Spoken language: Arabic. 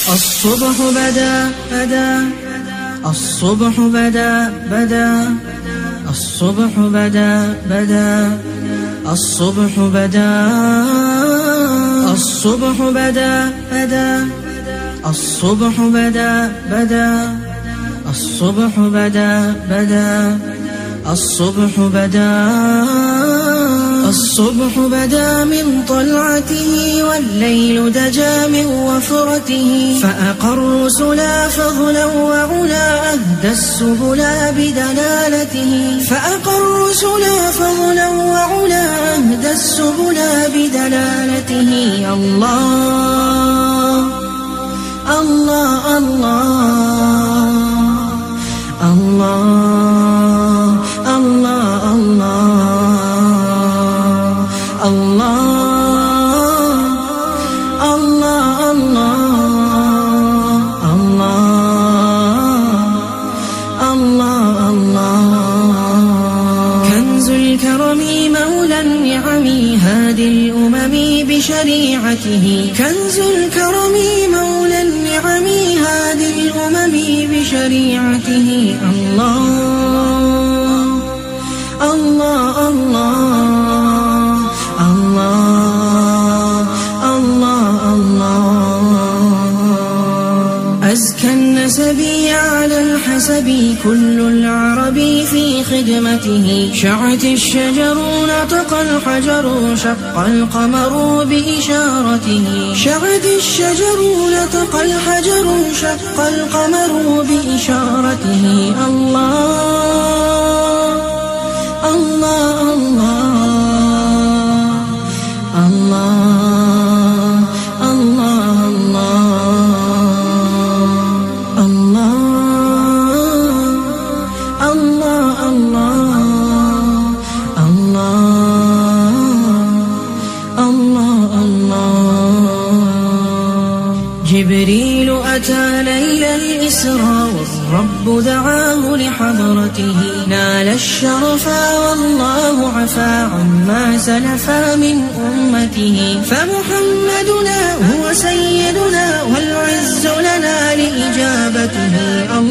الصبح بدا الصبح بدا الصبح بدا الصبح بدا الصبح بدا الصبح بدا الصبح بدا الصبح بدا الصبح بدا من طلعته والليل دجا من وفرته فأقى الرسل فضلا وعلا أهدى السبل بدلالته فأقى الرسل فضلا وعلا أهدى السبل بدلالته الله الله الله الله الله الله الله الله الله كنز الكرم مولى النعم هادي الأمم بشريعته كنز الكرم مولى النعم هادي الأمم بشريعته الله الله الله أزكى النسب على الحسب كل العرب في خدمته شعت الشجر نطق الحجر شق القمر بإشارته شعت الشجر نطق الحجر شق القمر بإشارته الله الله الله الله جبريل أتى ليل الإسراء والرب دعاه لحضرته نال الشرفا والله عفا عما سلفا من أمته فمحمدنا هو سيدنا والعز لنا لإجابته